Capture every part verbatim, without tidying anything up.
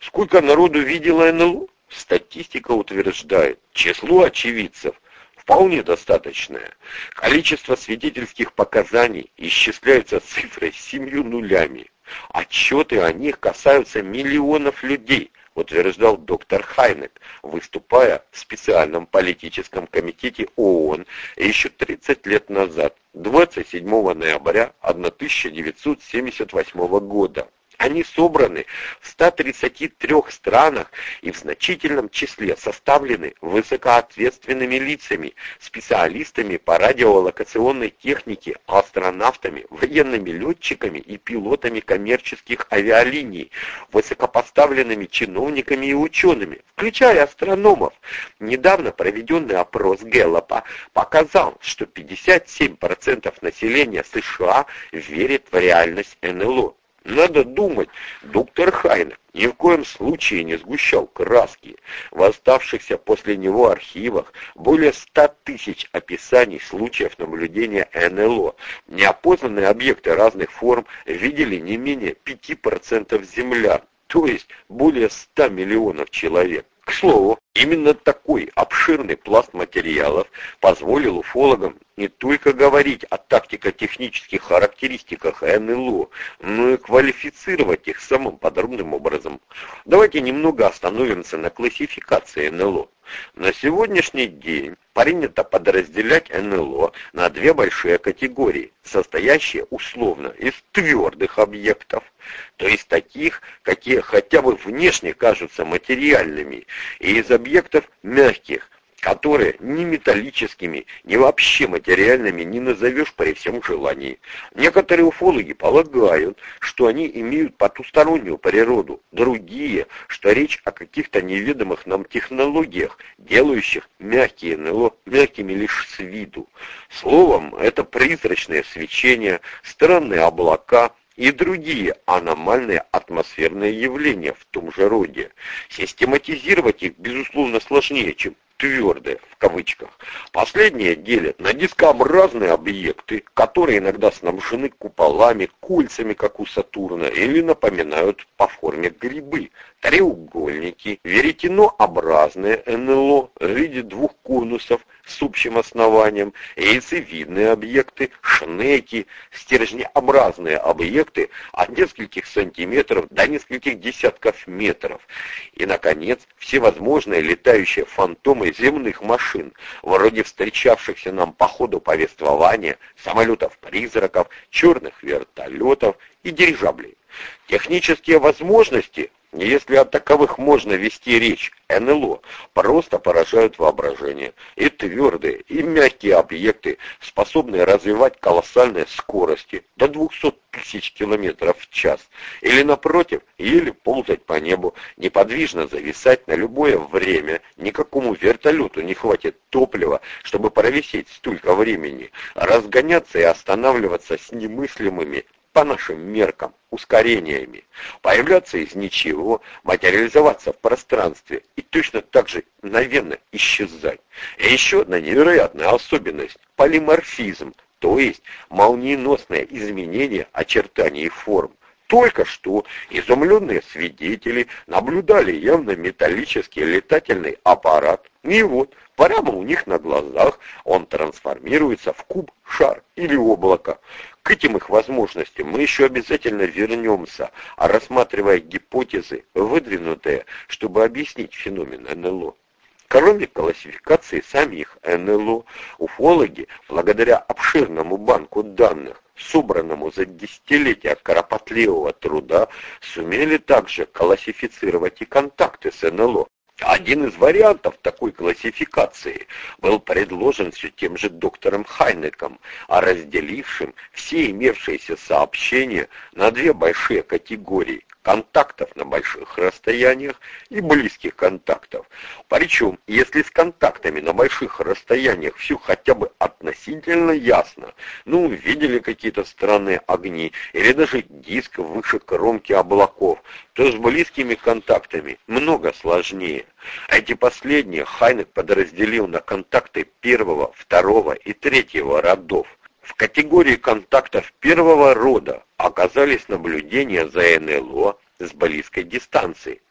Сколько народу видело эн эл о? Статистика утверждает, число очевидцев вполне достаточное. Количество свидетельских показаний исчисляется цифрой с семью нулями. Отчеты о них касаются миллионов людей, утверждал доктор Хайнек, выступая в специальном политическом комитете ООН еще тридцать лет назад, двадцать седьмого ноября тысяча девятьсот семьдесят восьмого года. Они собраны в ста тридцати трёх странах и в значительном числе составлены высокоответственными лицами, специалистами по радиолокационной технике, астронавтами, военными летчиками и пилотами коммерческих авиалиний, высокопоставленными чиновниками и учеными, включая астрономов. Недавно проведенный опрос Гэллопа показал, что пятьдесят семь процентов населения США верит в реальность эн эл о. Надо думать, доктор Хайнек ни в коем случае не сгущал краски. В оставшихся после него архивах более ста тысяч описаний случаев наблюдения эн эл о. Неопознанные объекты разных форм видели не менее пяти процентов землян, то есть более ста миллионов человек. К слову, именно такой обширный пласт материалов позволил уфологам не только говорить о тактико-технических характеристиках эн эл о, но и квалифицировать их самым подробным образом. Давайте немного остановимся на классификации эн эл о. На сегодняшний день принято подразделять эн эл о на две большие категории, состоящие условно из твердых объектов, то есть таких, какие хотя бы внешне кажутся материальными, и из объектов мягких, которые ни металлическими, ни вообще материальными не назовешь при всем желании. Некоторые уфологи полагают, что они имеют потустороннюю природу, другие, что речь о каких-то неведомых нам технологиях, делающих мягкие эн эл о мягкими лишь с виду. Словом, это призрачное свечение, странные облака и другие аномальные атмосферные явления в том же роде. Систематизировать их, безусловно, сложнее, чем твердые, в кавычках. Последние делят на дискообразные объекты, которые иногда снабжены куполами, кольцами, как у Сатурна, или напоминают по форме грибы, треугольники, веретенообразные эн эл о в виде двух конусов с общим основанием, яйцевидные объекты, шнеки, стержнеобразные объекты от нескольких сантиметров до нескольких десятков метров. И, наконец, всевозможные летающие фантомы земных машин, вроде встречавшихся нам по ходу повествования, самолетов-призраков, черных вертолетов и дирижаблей. Технические возможности, если о таковых можно вести речь, эн эл о, просто поражают воображение. И твердые, и мягкие объекты, способные развивать колоссальные скорости до двухсот тысяч километров в час, или, напротив, еле ползать по небу, неподвижно зависать на любое время. Никакому вертолету не хватит топлива, чтобы провисеть столько времени, разгоняться и останавливаться с немыслимыми, по нашим меркам, ускорениями, появляться из ничего, материализоваться в пространстве и точно так же мгновенно исчезать. И еще одна невероятная особенность – полиморфизм, то есть молниеносное изменение очертаний и форм. Только что изумленные свидетели наблюдали явно металлический летательный аппарат, и вот прямо у них на глазах он трансформируется в куб, шар или облако. К этим их возможностям мы еще обязательно вернемся, рассматривая гипотезы, выдвинутые, чтобы объяснить феномен эн эл о. Кроме классификации самих эн эл о, уфологи, благодаря обширному банку данных, собранному за десятилетия кропотливого труда, сумели также классифицировать и контакты с эн эл о. Один из вариантов такой классификации был предложен все тем же доктором Хайнеком, а разделившим все имевшиеся сообщения на две большие категории – контактов на больших расстояниях и близких контактов. Причем, если с контактами на больших расстояниях все хотя бы относительно ясно, ну, видели какие-то странные огни или даже диск выше кромки облаков, то с близкими контактами много сложнее. Эти последние Хайнек подразделил на контакты первого, второго и третьего родов. В категории контактов первого рода оказались наблюдения за эн эл о с близкой дистанции,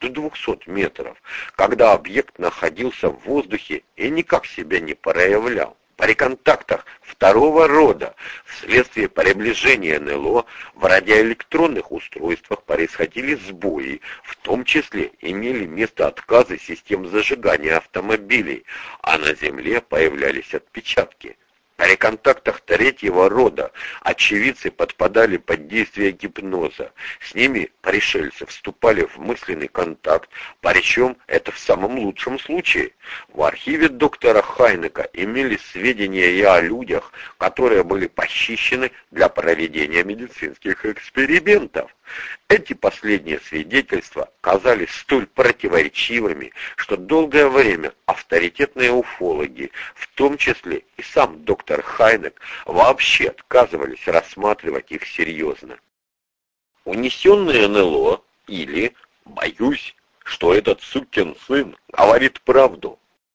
до двухсот метров, когда объект находился в воздухе и никак себя не проявлял. При контактах второго рода вследствие приближения эн эл о в радиоэлектронных устройствах происходили сбои, в том числе имели место отказы систем зажигания автомобилей, а на Земле появлялись отпечатки. При контактах третьего рода очевидцы подпадали под действие гипноза. С ними пришельцы вступали в мысленный контакт, причем это в самом лучшем случае. В архиве доктора Хайнека имелись сведения и о людях, которые были похищены для проведения медицинских экспериментов. Эти последние свидетельства казались столь противоречивыми, что долгое время авторитетные уфологи, в том числе и сам доктор Хайнек, вообще отказывались рассматривать их серьезно. Унесенный эн эл о или «боюсь, что этот сукин сын говорит правду».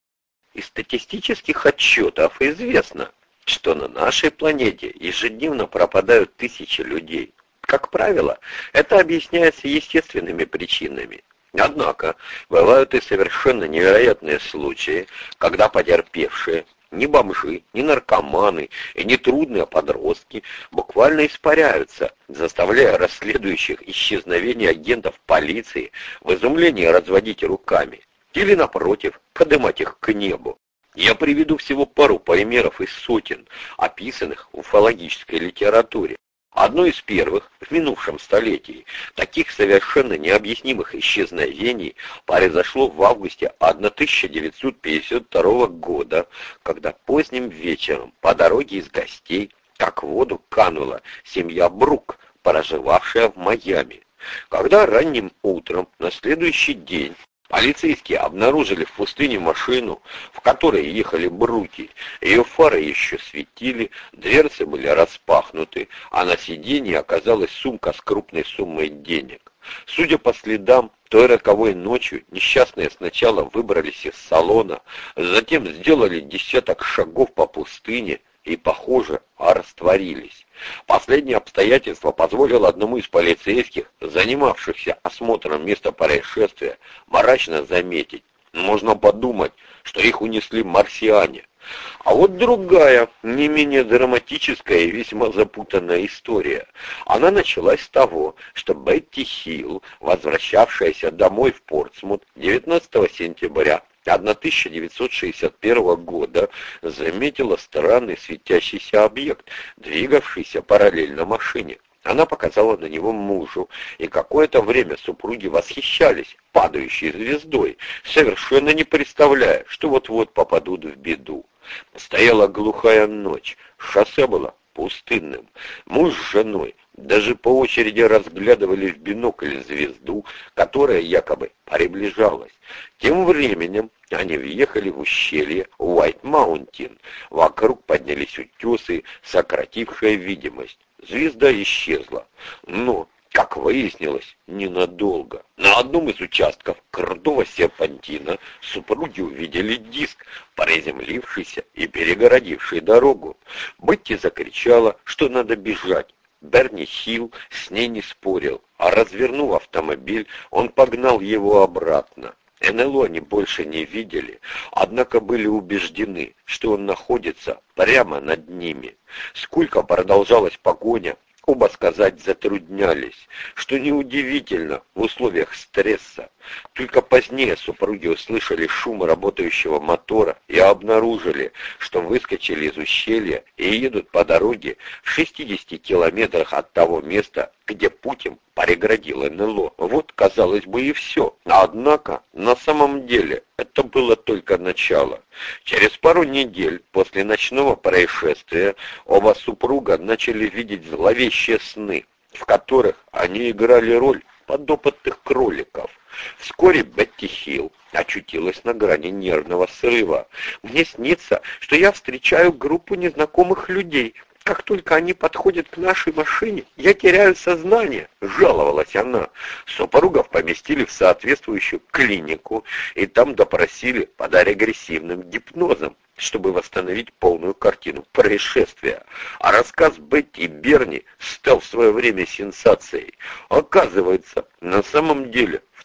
Из статистических отчетов известно, что на нашей планете ежедневно пропадают тысячи людей. Как правило, это объясняется естественными причинами. Однако, бывают и совершенно невероятные случаи, когда потерпевшие, ни бомжи, ни наркоманы и ни трудные подростки буквально испаряются, заставляя расследующих исчезновение агентов полиции в изумлении разводить руками или, напротив, поднимать их к небу. Я приведу всего пару примеров из сотен, описанных в уфологической литературе. Одно из первых в минувшем столетии таких совершенно необъяснимых исчезновений произошло в августе тысяча девятьсот пятьдесят второго года, когда поздним вечером по дороге из гостей как в воду канула семья Брук, проживавшая в Майами. Когда ранним утром на следующий день полицейские обнаружили в пустыне машину, в которой ехали Бруки. Ее фары еще светили, дверцы были распахнуты, а на сиденье оказалась сумка с крупной суммой денег. Судя по следам, той роковой ночью несчастные сначала выбрались из салона, затем сделали десяток шагов по пустыне и, похоже, растворились. Последнее обстоятельство позволило одному из полицейских, занимавшихся осмотром места происшествия, мрачно заметить: можно подумать, что их унесли марсиане. А вот другая, не менее драматическая и весьма запутанная история. Она началась с того, что Бетти Хилл, возвращавшаяся домой в Портсмут девятнадцатого сентября тысяча девятьсот шестьдесят первого года, заметила странный светящийся объект, двигавшийся параллельно машине. Она показала на него мужу, и какое-то время супруги восхищались падающей звездой, совершенно не представляя, что вот-вот попадут в беду. Стояла глухая ночь, шоссе было пустынным. Муж с женой даже по очереди разглядывали в бинокль звезду, которая якобы приближалась. Тем временем они въехали в ущелье Уайт-Маунтин. Вокруг поднялись утесы, сократившие видимость. Звезда исчезла, но, как выяснилось, ненадолго. На одном из участков крутого серпантина супруги увидели диск, приземлившийся и перегородивший дорогу. Бетти закричала, что надо бежать. Берни Хилл с ней не спорил, а развернув автомобиль, он погнал его обратно. эн эл о они больше не видели, однако были убеждены, что он находится прямо над ними. Сколько продолжалась погоня, оба сказать затруднялись, что неудивительно в условиях стресса. Только позднее супруги услышали шум работающего мотора и обнаружили, что выскочили из ущелья и едут по дороге в шестидесяти километрах от того места, где путь им преградил эн эл о. Вот, казалось бы, и все. Однако, на самом деле, это было только начало. Через пару недель после ночного происшествия оба супруга начали видеть зловещие сны, в которых они играли роль подопытных кроликов. Вскоре Бетти Хилл очутилась на грани нервного срыва. «Мне снится, что я встречаю группу незнакомых людей. Как только они подходят к нашей машине, я теряю сознание», — жаловалась она. Супругов поместили в соответствующую клинику, и там допросили под регрессивным гипнозом, чтобы восстановить полную картину происшествия. А рассказ Бетти и Берни стал в свое время сенсацией. Оказывается, на самом деле, в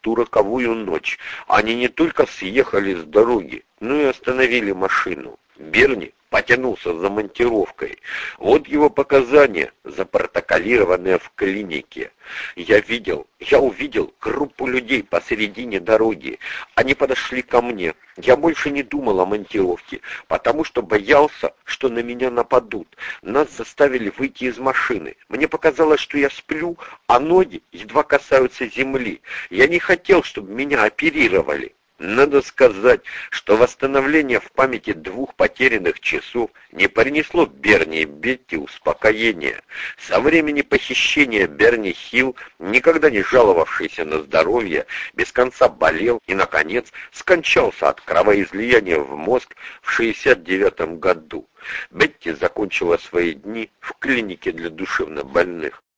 ту роковую ночь они не только съехали с дороги, но и остановили машину. Берни потянулся за монтировкой. Вот его показания, запротоколированные в клинике. Я видел, я увидел группу людей посередине дороги. Они подошли ко мне. Я больше не думал о монтировке, потому что боялся, что на меня нападут. Нас заставили выйти из машины. Мне показалось, что я сплю, а ноги едва касаются земли. Я не хотел, чтобы меня оперировали. Надо сказать, что восстановление в памяти двух потерянных часов не принесло Берни и Бетти успокоения. Со времени похищения Берни Хилл, никогда не жаловавшийся на здоровье, без конца болел и, наконец, скончался от кровоизлияния в мозг в шестьдесят девятом году. Бетти закончила свои дни в клинике для душевнобольных.